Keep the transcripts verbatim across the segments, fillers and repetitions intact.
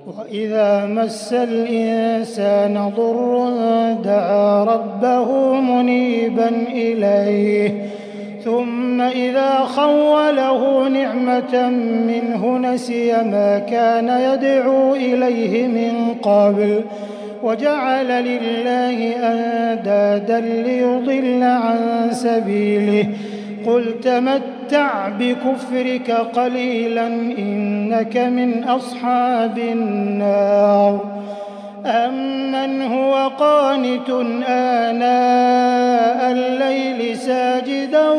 وإذا مس الإنسان ضر دعا ربه منيبا إليه ثم إذا خوله نعمة منه نسي ما كان يدعو إليه من قبل وجعل لله أندادا ليضل عن سبيله قل تمتع بكفرك قليلا إنك من أصحاب النار أمن هو قانت آناء الليل ساجدا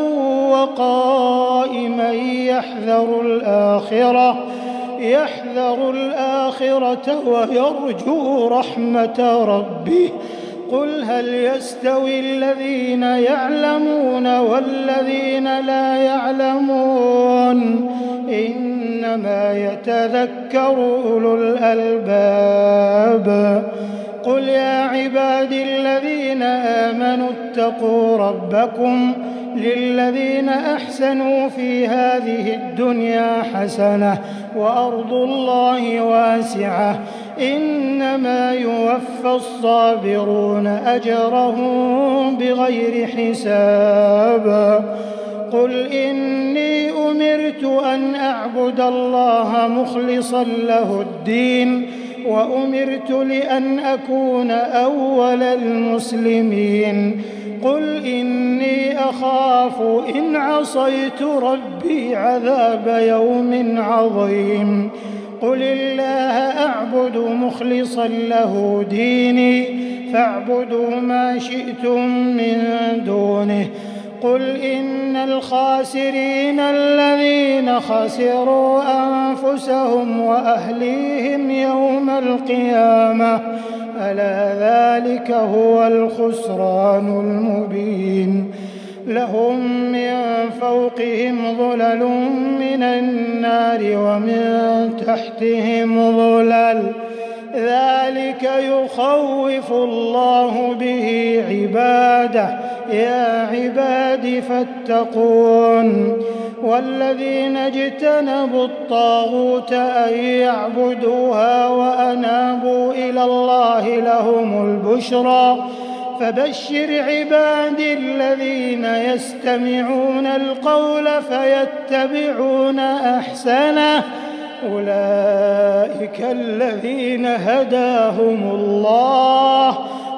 وقائما يحذر الآخرة يحذر الآخرة ويرجو رحمة ربه قل هل يستوي الذين يعلمون والذين لا يعلمون إنما يتذكر أولو الألباب قل يا عبادي الذين آمنوا اتقوا ربكم للذين أحسنوا في هذه الدنيا حسنة وأرض الله واسعة إنما يوفى الصابرون أجرهم بغير حساب قل إني أمرت أن أعبد الله مخلصا له الدين وأمرت لأن أكون أول المسلمين قل إني أخاف إن عصيت ربي عذاب يوم عظيم قل الله أعبد مخلصا له ديني فاعبدوا ما شئتم من دونه قل إن الخاسرين الذين خسروا أنفسهم وأهليهم يوم القيامة ألا ذلك هو الخسران المبين لهم من فوقهم ظلل من النار ومن تحتهم ظلل ذلك يخوف الله به عباده يا عباد فاتقون والذين اجتنبوا الطاغوت أن يعبدوها وأنابوا إلى الله لهم البشرى فبشر عبادي الذين يستمعون القول فيتبعون أحسنه أولئك الذين هداهم الله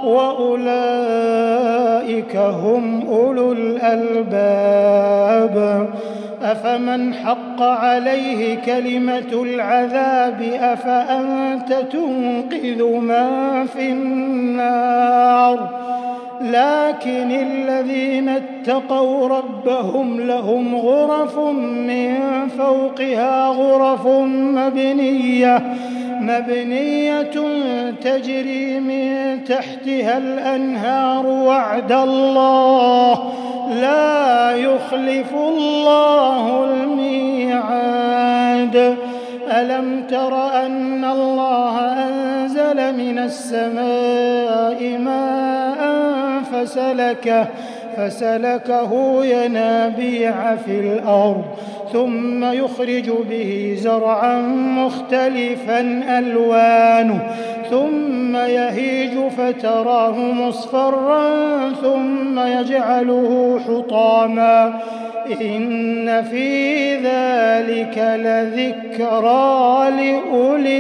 وأولئك هم أولو الألباب أفمن حق عليه كلمة العذاب أفأنت تنقذ من في النار لكن الذين اتقوا ربهم لهم غرف من فوقها غرف مبنية مبنية تجري من تحتها الأنهار وعد الله لا يخلف الله الميعاد ألم تر أن الله أنزل من السماء ماء فسلكه فسلكه ينابيع في الأرض ثم يخرج به زرعا مختلفا ألوانه ثم يهيج فتراه مصفرا ثم يجعله حطاما إن في ذلك لذكرى لأولي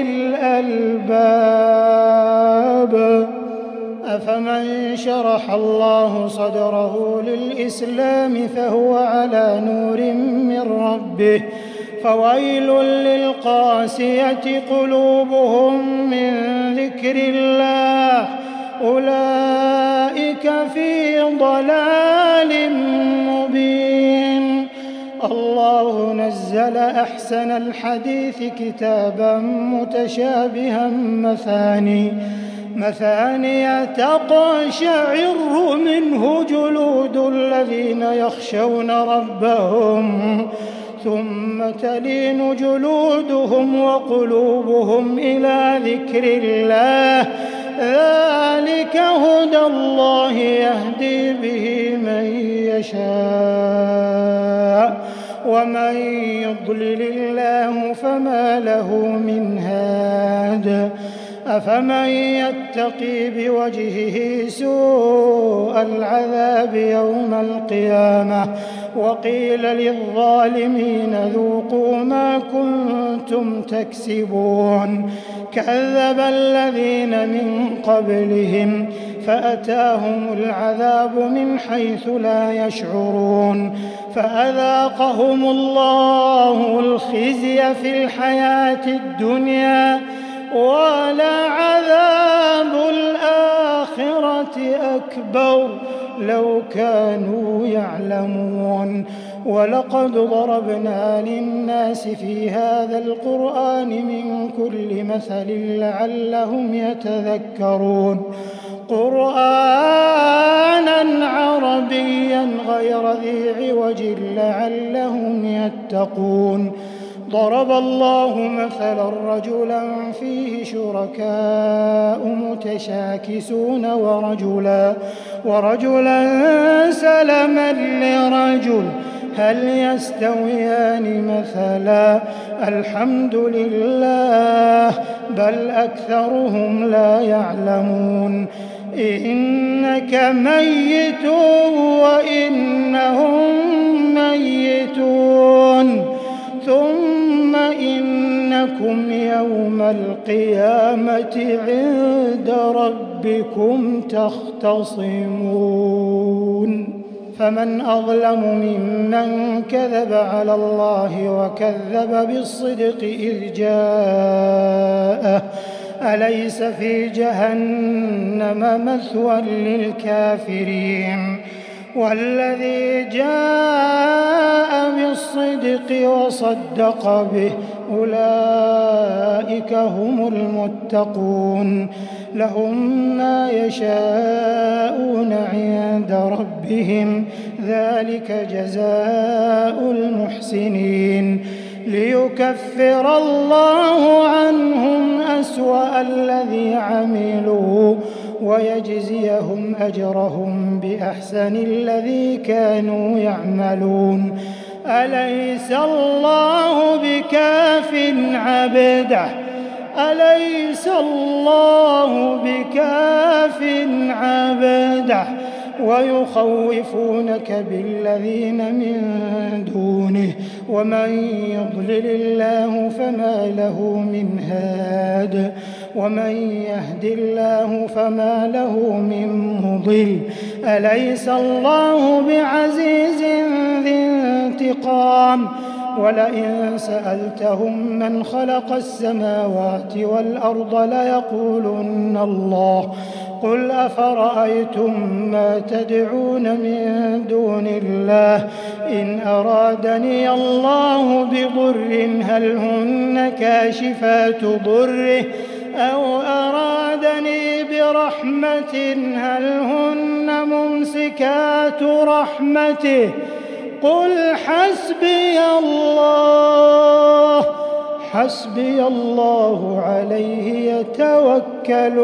الألباب أفمن شرح الله صدره للإسلام فهو على نور من ربه فويل للقاسية قلوبهم من ذكر الله أولئك في ضلال مبين الله نزل أحسن الحديث كتابا متشابها مثاني مثانية تقشعر منه جلود الذين يخشون ربهم ثم تلين جلودهم وقلوبهم إلى ذكر الله ذلك هدى الله يهدي به من يشاء ومن يضلل الله فما له من هاد عناد أفمن يتقي بوجهه سوء العذاب يوم القيامة وقيل للظالمين ذوقوا ما كنتم تكسبون كذب الذين من قبلهم فأتاهم العذاب من حيث لا يشعرون فأذاقهم الله الخزي في الحياة الدنيا ولعذاب الآخرة أكبر لو كانوا يعلمون ولقد ضربنا للناس في هذا القرآن من كل مثل لعلهم يتذكرون قرآنا عربيا غير ذي عوج لعلهم يتقون ضرب الله مثلا رجلا فيه شركاء متشاكسون ورجلا ورجلا سلما لرجل هل يستويان مثلا الحمد لله بل أكثرهم لا يعلمون إنك ميت وإنهم ميتون ثم إنكم يوم القيامة عند ربكم تختصمون فمن أظلم ممن كذب على الله وكذب بالصدق إذ جاءه أليس في جهنم مثوى للكافرين والذي جاء بالصدق وصدق به أولئك هم المتقون لهم ما يشاءون عند ربهم ذلك جزاء المحسنين ليكفر الله عنهم أسوأ الذي عملوا ويجزيهم أجرهم بأحسن الذي كانوا يعملون أليس الله بكاف عبده أليس الله بكاف عبده ويخوفونك بالذين من دونه ومن يضلل الله فما له من هاد ومن يهد الله فما له من مضل أليس الله بعزيز ذي انتقام ولئن سألتهم من خلق السماوات والأرض ليقولن الله قل أفرأيتم ما تدعون من دون الله إن أرادني الله بضر هل هن كاشفات ضره أو أرادني برحمة هل هن ممسكات رحمته قل حسبي الله حسبي الله عليه يتوكل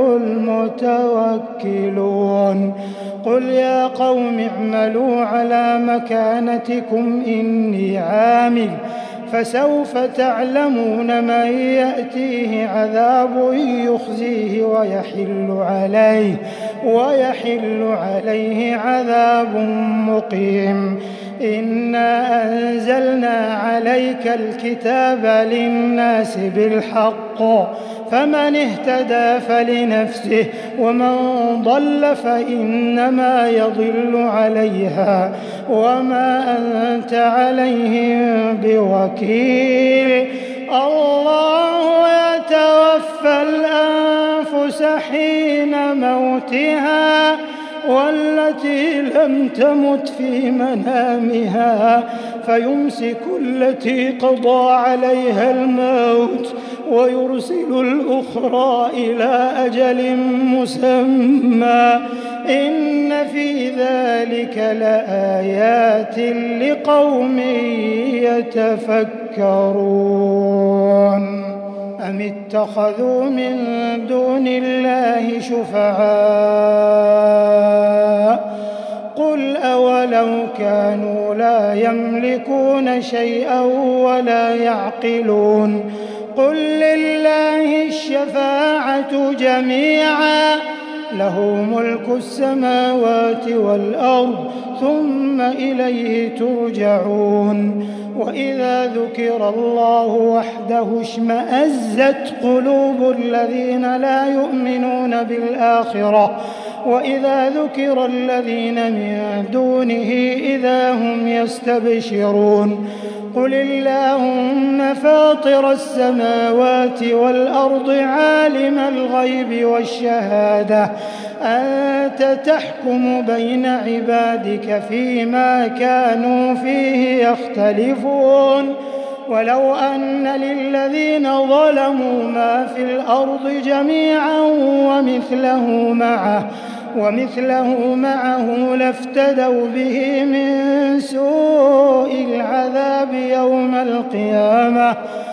المتوكلون قل يا قوم اعملوا على مكانتكم إني عامل فسوف تعلمون من يأتيه عذاب يخزيه ويحل عليه ويحل عليه عذاب مقيم إنا أنزلنا عليك الكتاب للناس بالحق فمن اهتدى فلنفسه ومن ضل فإنما يضل عليها وما أنت عليهم بوكيل الله يتوفى الأنفس حين موتها والتي لم تمت في منامها فيمسك التي قضى عليها الموت ويرسل الأخرى إلى أجل مسمى إن في ذلك لآيات لقوم يتفكرون أم اتخذوا من دون الله شفعاء قل أولو كانوا لا يملكون شيئا ولا يعقلون قل لله الشفاعة جميعا له ملك السماوات والأرض ثم إليه ترجعون وإذا ذكر الله وحده اشمأزت قلوب الذين لا يؤمنون بالآخرة وإذا ذكر الذين من دونه إذا هم يستبشرون قل اللهم فاطر السماوات والأرض عالم الغيب والشهادة أنت تحكم بين عبادك فيما كانوا فيه يختلفون ولو أن للذين ظلموا ما في الأرض جميعا ومثله معه ومثله معه لافتدوا به من سوء العذاب يوم القيامة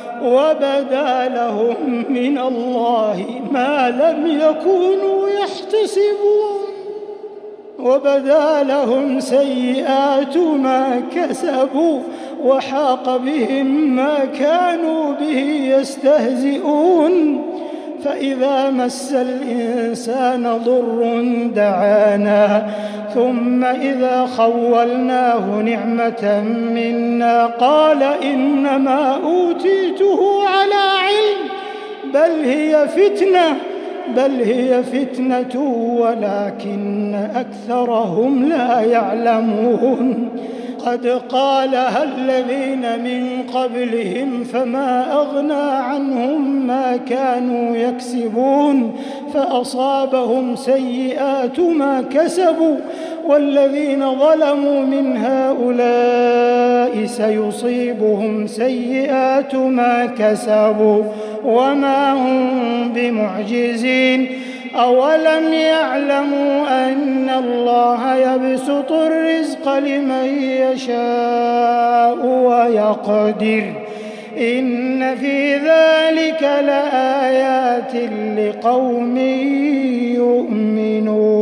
وبدا لهم من الله ما لم يكونوا يحتسبون وبدا لهم سيئات ما كسبوا وحاق بهم ما كانوا به يستهزئون فإذا مس الإنسان ضر دعانا ثم إذا خولناه نعمة منا قال إنما أوتيته على علم بل هي فتنة بل هي فتنة ولكن أكثرهم لا يعلمون قد قالها الذين من قبلهم فما أغنى عنهم ما كانوا يكسبون فأصابهم سيئات ما كسبوا والذين ظلموا من هؤلاء سيصيبهم سيئات ما كسبوا وما هم بمعجزين أولم يعلموا أن الله يبسط الرزق لمن يشاء ويقدر إن في ذلك لآيات لقوم يؤمنون